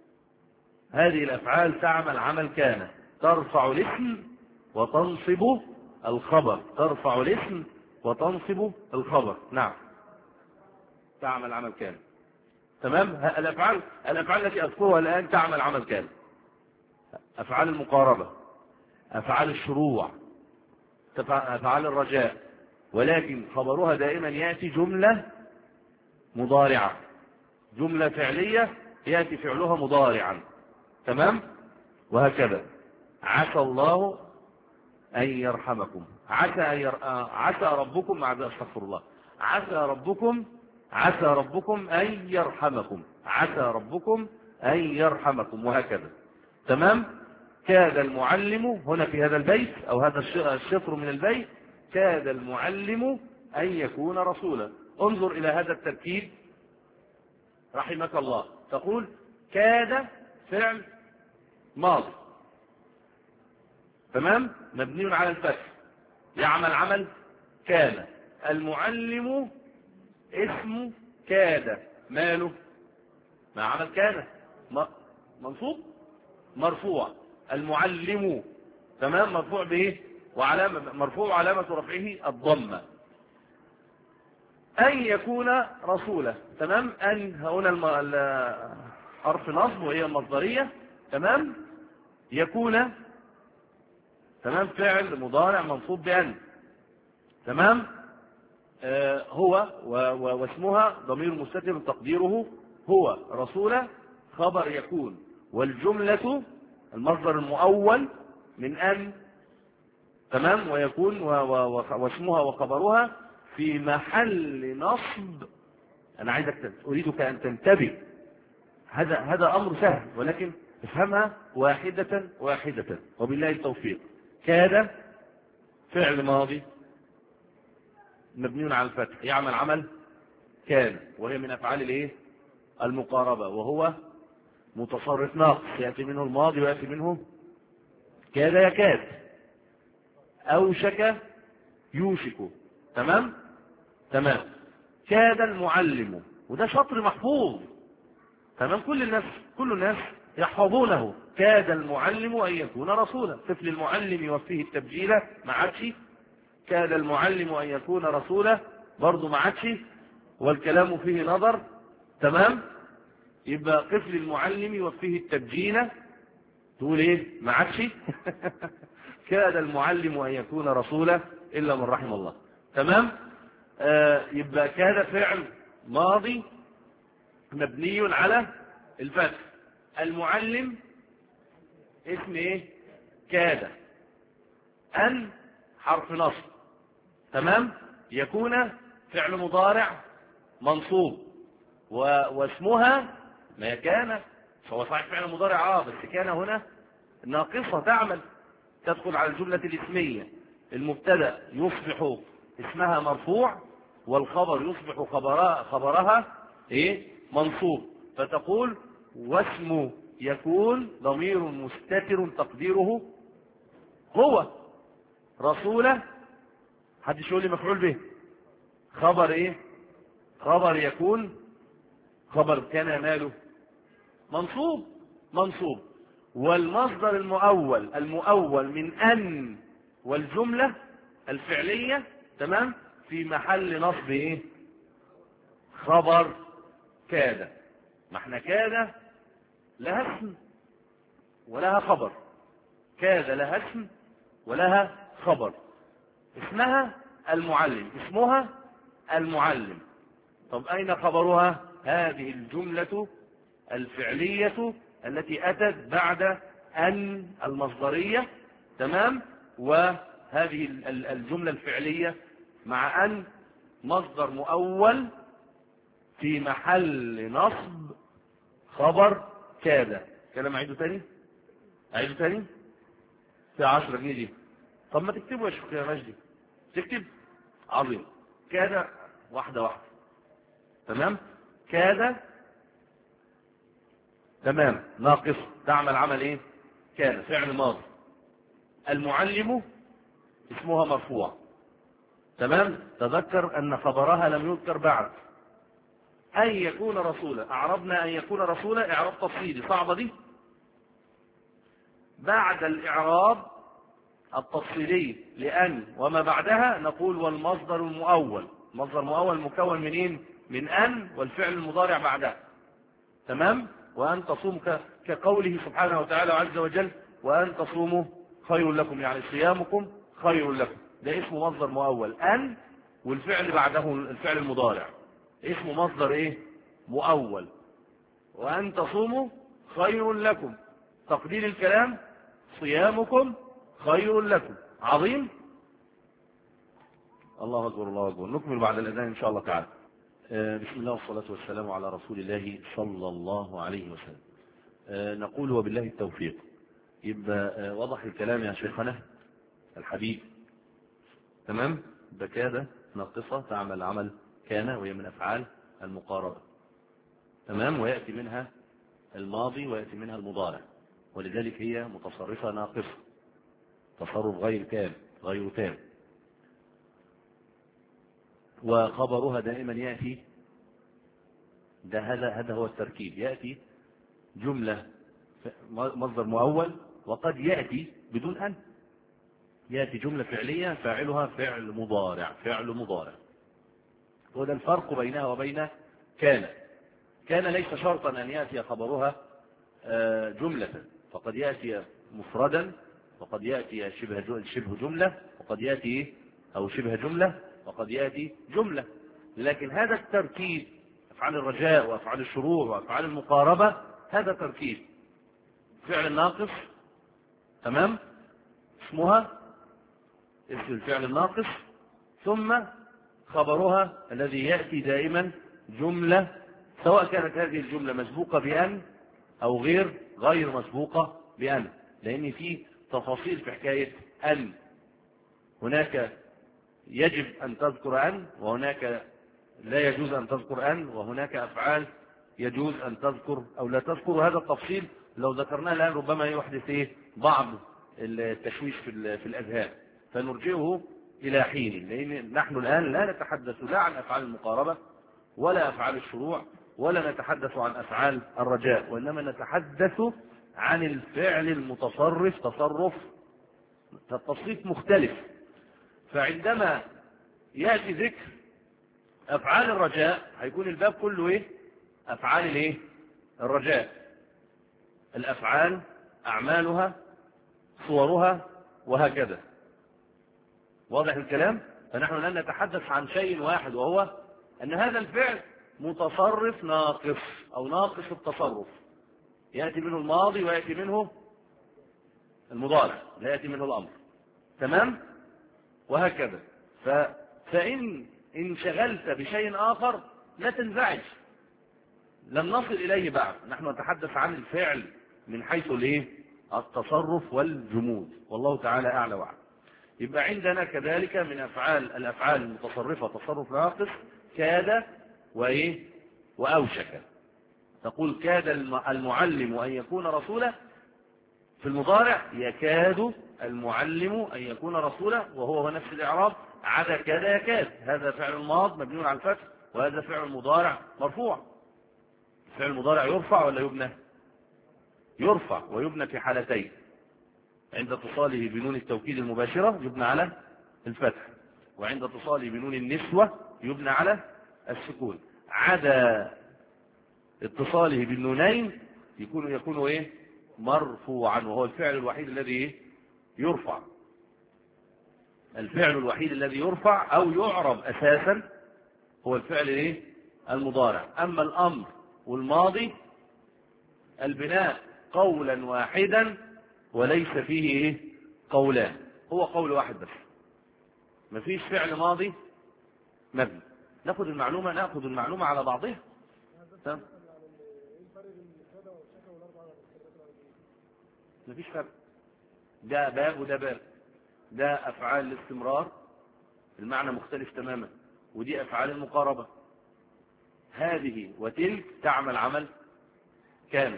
هذه الافعال تعمل عمل كان. ترفع الاسم وتنصب الخبر ترفع الاسم وتنصب الخبر. نعم. تعمل عمل كان. تمام. الافعال الافعال التي اذكرها الان تعمل عمل كان: افعال المقاربة، افعال الشروع، افعال الرجاء، ولكن خبرها دائما ياتي جملة مضارعة، جملة فعلية ياتي فعلها مضارعا. تمام. وهكذا. عسى الله ان يرحمكم، عسى أن ير... عسى ربكم مع استغفر الله عسى ربكم عسى ربكم ان يرحمكم عسى ربكم ان يرحمكم، وهكذا. تمام. كاد المعلم هنا في هذا البيت او هذا الشطر من البيت، كاد المعلم ان يكون رسولا. انظر الى هذا التركيب رحمك الله. تقول كاد فعل ماضي، تمام، مبني على الفتح، يعمل عمل كان. المعلم اسم كاد، ماله ما عمل كان، منصوب مرفوع. المعلم تمام مرفوع به، وعلامة مرفوع علامة رفعه الضمة. أن يكون رسولا. تمام. أن هنا الم... حرف نصب وهي المصدرية. تمام. يكون تمام فعل مضارع منصوب بأن. تمام. آه هو و... و... واسمها ضمير مستتر تقديره هو رسولا خبر يكون، والجملة المصدر المؤول من أن. تمام. ويكون و... و... واسمها وخبرها في محل نصب. أنا عايزك أريدك أن تنتبه، هذا هذا أمر سهل ولكن افهمها واحدة واحدة وبالله التوفيق. كاد فعل ماضي مبني على الفتح يعمل عمل كان، وهي من أفعال الايه المقاربة، وهو متصرف ناقص يأتي منه الماضي ويأتي منه كاد يكاد، أوشك يوشك. تمام. تمام. كاد المعلم، وده شطر محفوظ. تمام. كل الناس كل الناس يحفظونه. كاد المعلم أن يكون رسولا. طفل المعلم يوفيه التبجيل ما عادش. كاد المعلم أن يكون رسولا برضه ما عادش، والكلام فيه نظر. تمام. يبقى طفل المعلم يوفيه التبجيل تقول ايه ما عادش. كاد المعلم أن يكون رسولا إلا من رحم الله. تمام. آه يبقى كاد فعل ماضي مبني على الفتح. المعلم اسم ايه كاد. ان حرف نصب. تمام. يكون فعل مضارع منصوب و... واسمها ما كان، فهو صحيح فعل مضارع اه بس كان هنا ناقصة تعمل، تدخل على الجملة الاسمية. المبتدا يصبح اسمها مرفوع والخبر يصبح خبرها, خبرها ايه منصوب، فتقول واسم يكون ضمير مستتر تقديره هو رسوله. حد يقول لي مفعول به. خبر ايه خبر يكون خبر كان ماله منصوب منصوب والمصدر المؤول المؤول من ان والجملة الفعلية. تمام. في محل نصب ايه خبر كاد. ما احنا كاد لها اسم ولها خبر. كاد لها اسم ولها خبر. اسمها المعلم، اسمها المعلم. طب اين خبرها؟ هذه الجملة الفعلية التي اتت بعد ان المصدرية. تمام. وهذه الجملة الفعلية مع ان مصدر مؤول في محل نصب خبر كاد. كلام اعيده تاني اعيده تاني في عشرة جنيه دي. طب ما تكتبوا يا شيخ يا مجدي، تكتب عظيم. كاد واحدة واحدة. تمام. كاد تمام ناقص تعمل عمل ايه كان فعل ماضي. المعلم اسمها مرفوع. تمام. تذكر ان خبرها لم يذكر بعد. ان يكون رسولا، اعربنا ان يكون رسولا اعراب تفصيلي صعبة دي. بعد الاعراب التفصيلي لان وما بعدها نقول والمصدر المؤول. مصدر مؤول مكون منين؟ من ان والفعل المضارع بعدها. تمام. وان تصوم كقوله سبحانه وتعالى عز وجل وان تصوموا خير لكم، يعني صيامكم خير لكم. ده اسمه مصدر مؤول ان، والفعل بعده الفعل المضارع اسمه مصدر ايه مؤول. وان تصوموا خير لكم، تقدير الكلام صيامكم خير لكم. عظيم. الله اكبر الله اكبر. نكمل بعد الاذان ان شاء الله تعالى. بسم الله والصلاة والسلام على رسول الله صلى الله عليه وسلم. نقول وبالله التوفيق. يبقى وضح الكلام يا شيخنا الحبيب. تمام. بكاد ناقصة تعمل عمل كان، وهي من أفعال المقاربة. تمام. ويأتي منها الماضي ويأتي منها المضارع، ولذلك هي متصرفة ناقصة تصرف غير كان غير تام. وخبرها دائما يأتي ده هذا هذا هو التركيب. يأتي جملة مصدر مؤول، وقد يأتي بدون أن. يأتي جملة فعلية فاعلها فعل مضارع فعل مضارع. وده الفرق بينها وبين كان. كان ليس شرطا أن يأتي خبرها جملة، فقد يأتي مفردا، وقد يأتي شبه شبه جملة، وقد يأتي أو شبه جملة، وقد يأتي جملة. لكن هذا التركيب، أفعال الرجاء وأفعال الشروع وأفعال المقاربة، هذا تركيب فعل الناقص، تمام، اسمها اسم الفعل الناقص، ثم خبرها الذي يأتي دائما جملة، سواء كانت هذه الجملة مسبوقة بأن أو غير غير مسبوقة بأن، لأن في تفاصيل في حكاية أن. هناك يجب أن تذكر أن، وهناك لا يجوز أن تذكر أن، وهناك أفعال يجوز أن تذكر أو لا تذكر. هذا التفصيل لو ذكرناه الآن ربما يحدث إيه بعض التشويش في في الأذهان، فنرجعه إلى حين، لأن نحن الآن لا نتحدث لا عن أفعال المقاربة ولا أفعال الشروع ولا نتحدث عن أفعال الرجاء، وإنما نتحدث عن الفعل المتصرف تصرف تصريف مختلف. فعندما يأتي ذكر أفعال الرجاء هيكون الباب كله إيه؟ أفعال الإيه؟ الرجاء. الأفعال أعمالها صورها وهكذا. واضح الكلام؟ فنحن لن نتحدث عن شيء واحد، وهو أن هذا الفعل متصرف ناقص أو ناقص التصرف، يأتي منه الماضي ويأتي منه المضارع، لا يأتي منه الأمر، تمام؟ وهكذا. ف... فإن انشغلت بشيء آخر لا تنزعج، لن نصل إليه بعد. نحن نتحدث عن الفعل من حيث الايه؟ التصرف والجمود، والله تعالى أعلى وأعلم. يبقى عندنا كذلك من أفعال الأفعال المتصرفة تصرف ناقص كاد وإيه؟ وأوشك. تقول كاد المعلم أن يكون رسولا، في المضارع يكاد المعلم أن يكون رسولا، وهو نفس الإعراب عدا كاد يكاد. هذا فعل الماض مبني على الفتح، وهذا فعل المضارع مرفوع. فعل المضارع يرفع ولا يبنى؟ يرفع، ويبنى في حالتين: عند اتصاله بنون التوكيد المباشرة يبنى على الفتح، وعند اتصاله بنون النسوة يبنى على السكون. عدا اتصاله بالنونين يكون يكون ايه؟ مرفوعا، وهو الفعل الوحيد الذي ايه؟ يرفع. الفعل الوحيد الذي يرفع او يعرب اساسا هو الفعل ايه؟ المضارع. اما الامر والماضي البناء قولا واحدا وليس فيه ايه؟ قولان، هو قول واحد بس، مفيش فعل ماضي مبني. ناخذ المعلومة ناخذ المعلومة على بعضها. تمام؟ مفيش فرق، ده باب وده باب. ده أفعال الاستمرار المعنى مختلف تماما، ودي أفعال المقاربة. هذه وتلك تعمل عمل كامل،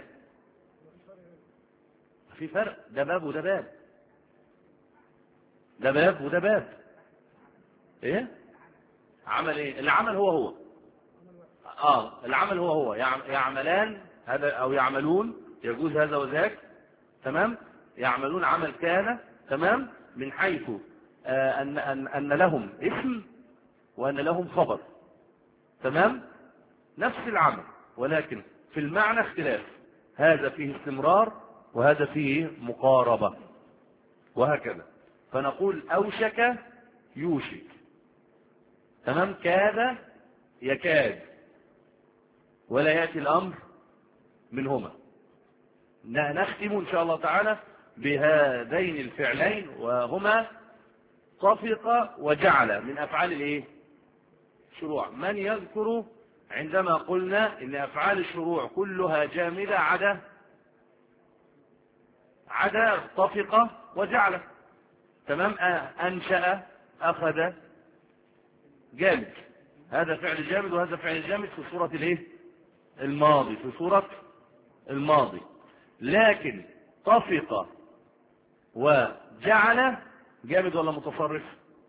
في فرق، ده باب وده باب، ده باب وده باب. ايه عمل ايه؟ العمل هو هو اه العمل هو هو يعملان هذا او يعملون، يجوز هذا وذاك، تمام؟ يعملون عمل كان، تمام، من حيث آه ان ان ان لهم اسم وان لهم خبر، تمام، نفس العمل، ولكن في المعنى اختلاف. هذا فيه استمرار وهذا فيه مقاربة، وهكذا. فنقول أوشك يوشك، تمام، كاد يكاد، ولا يأتي الأمر منهما. نختم إن شاء الله تعالى بهذين الفعلين، وهما طفق وجعل من أفعال الإيه؟ شروع. من يذكر عندما قلنا إن أفعال الشروع كلها جامدة عدا عدا طفق وجعل، تمام؟ أنشأ أخذ جامد، هذا فعل جامد وهذا فعل جامد في صورة الايه؟ الماضي، في صورة الماضي. لكن طفق وجعل جامد ولا متصرف؟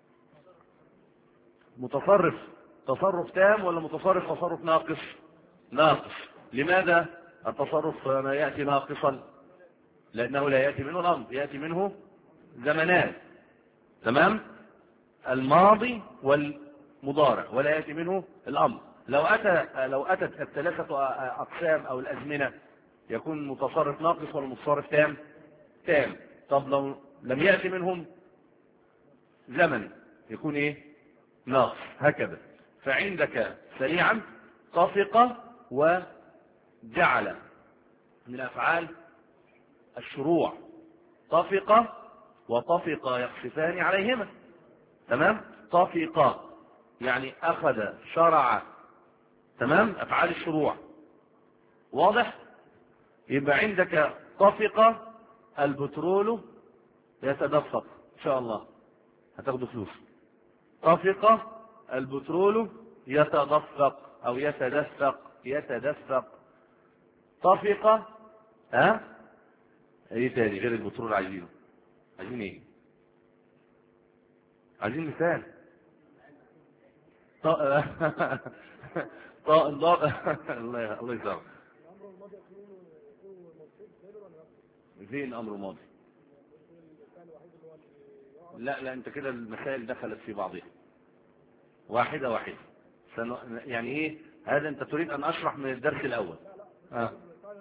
متصرف تصرف تام ولا متصرف تصرف ناقص؟ ناقص. لماذا التصرف ما يأتي ناقصا؟ لأنه لا يأتي منه الأمر، يأتي منه زمنان، تمام؟ الماضي وال مضارع ولا يأتي منه الأمر. لو أتى لو أتت الثلاثة أقسام أو الأزمنة يكون متصرف ناقص ولا متصرف تام؟ تام. طب لو لم يأتي منهم زمن يكون إيه؟ ناقص. هكذا. فعندك سريعا طفق وجعل من أفعال الشروع. طفق وطفق يخصفان عليهما. تمام؟ طفق يعني أخذ شرع. تمام؟ أفعال الشروع. واضح؟ يبقى عندك طفق البترول يتدفق. إن شاء الله هتاخدوا فلوس. طفق البترول يتدفق أو يتدفق يتدفق. طفق. ها؟ ايه تاني غير البترول عايزينه؟ عايزين ايه؟ عايزين مثال. ط... ط... الله الله يسامحك. فين امر ماضي؟ لا لا انت كده المسائل دخلت في بعضها واحده واحده. سن... يعني ايه هذا؟ انت تريد ان اشرح من الدرس الاول. اه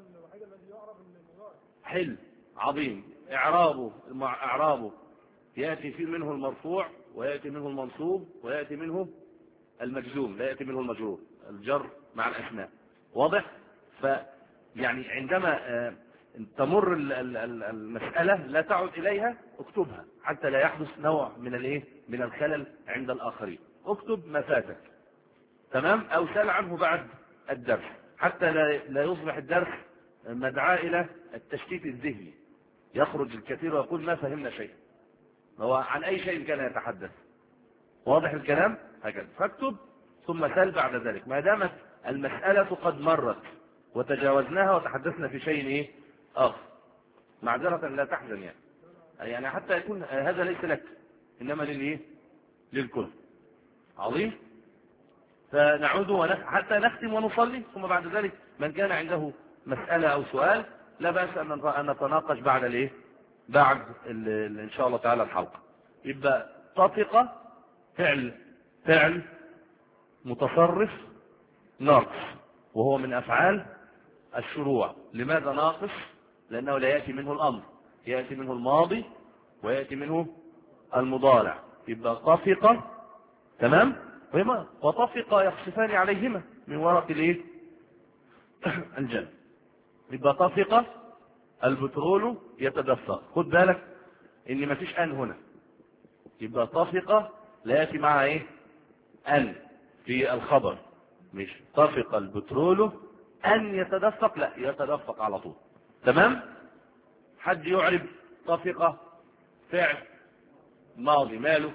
حل عظيم. اعرابه اعرابه ياتي فيه منه المرفوع وياتي منه المنصوب وياتي منه المجزوم، لا ياتي منه المجرور، الجر مع الاسماء. واضح؟ فيعني عندما تمر المسألة لا تعد إليها اكتبها حتى لا يحدث نوع من الايه من الخلل عند الآخرين. اكتب ما فاتك. تمام؟ أو سأل عنه بعد الدرس حتى لا يصبح الدرس مدعاة إلى التشتيت الذهني. يخرج الكثير ويقول ما فهمنا شيء. هو عن أي شيء كان يتحدث. واضح الكلام؟ هكذا. فاكتب ثم سأل بعد ذلك. ما دامت المسألة قد مرت وتجاوزناها وتحدثنا في شيء ايه آخر. معذرة لا تحزن يعني. يعني حتى يكون هذا ليس لك إنما للإيه؟ للكل. عظيم. فنعود ونخ... حتى نختم ونصلي ثم بعد ذلك من كان عنده مسألة أو سؤال لا بأس أن نتناقش بعد الإيه؟ بعد ال... ال... إن شاء الله تعالى الحلقة. يبقى طفق فعل فعل متصرف ناقص وهو من أفعال الشروع. لماذا ناقص؟ لأنه لا يأتي منه الأمر، يأتي منه الماضي ويأتي منه المضارع. يبقى طفق. تمام؟ وطفق يخصفان عليهما من ورق الايه؟ الجنة. يبقى طفق البترول يتدفق. خد بالك ان مفيش ان هنا. يبقى طفق لا يأتي معها ايه؟ ان في الخبر. مش طفق البترول ان يتدفق، لا يتدفق على طول. تمام؟ حد يعرب طفق فعل ماضي ماله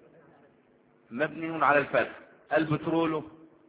مبني على الفتح. البترول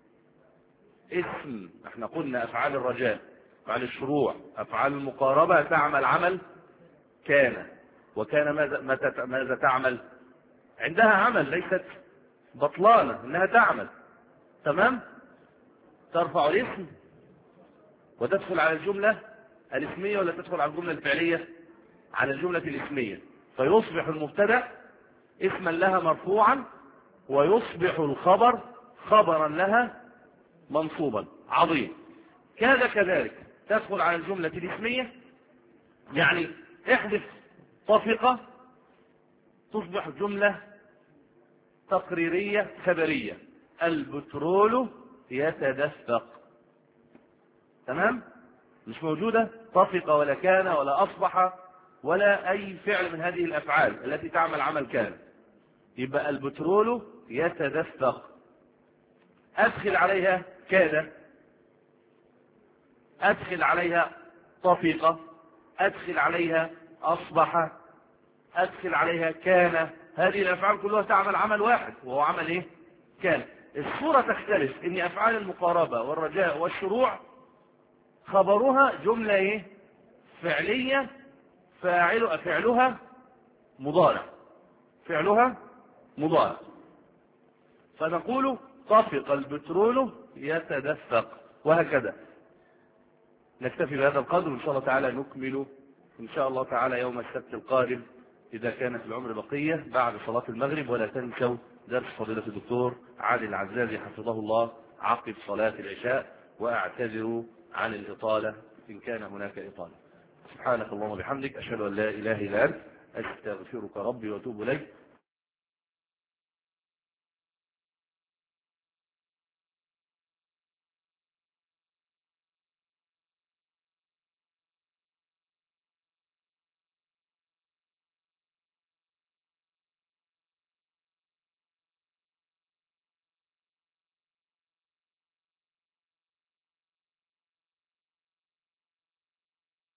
اسم. احنا قلنا افعال الرجاء، افعال الشروع، افعال المقاربة تعمل عمل كان. وكان ماذا ماذا ماذا تعمل؟ عندها عمل ليست بطلانة انها تعمل. تمام؟ ترفع الاسم وتدخل على الجملة الاسمية ولا تدخل على الجملة الفعلية؟ على الجملة الاسمية. فيصبح المبتدأ اسما لها مرفوعا ويصبح الخبر خبرا لها منصوبا. عظيم. كذا كذلك تدخل على الجملة الاسمية. يعني احذف طفقة تصبح جملة تقريرية خبرية. البترول يتدفق. تمام؟ مش موجودة طفق ولا كان ولا أصبح ولا أي فعل من هذه الأفعال التي تعمل عمل كان. يبقى البترول يتدفق. أدخل عليها كان، أدخل عليها طفق، أدخل عليها أصبح، أدخل عليها كان. هذه الأفعال كلها تعمل عمل واحد وهو عمل إيه؟ كان. الصورة تختلف إن أفعال المقاربة والرجاء والشروع خبرها جملة إيه؟ فعلية فاعل فعلها مضارع. فعلها مضارع. فنقول طفق البترول يتدفق وهكذا. نكتفي بهذا القدر وإن شاء الله تعالى نكمل إن شاء الله تعالى يوم السبت القادم إذا كان في العمر بقية بعد صلاة المغرب. ولا تنسوا درس فضيلة الدكتور علي العزازي حفظه الله عقب صلاة العشاء، وأعتذر عن الإطالة إن كان هناك إطالة. سبحانك اللهم وبحمدك، أشهد أن لا إله إلا أنت، أستغفرك ربي وأتوب إليك.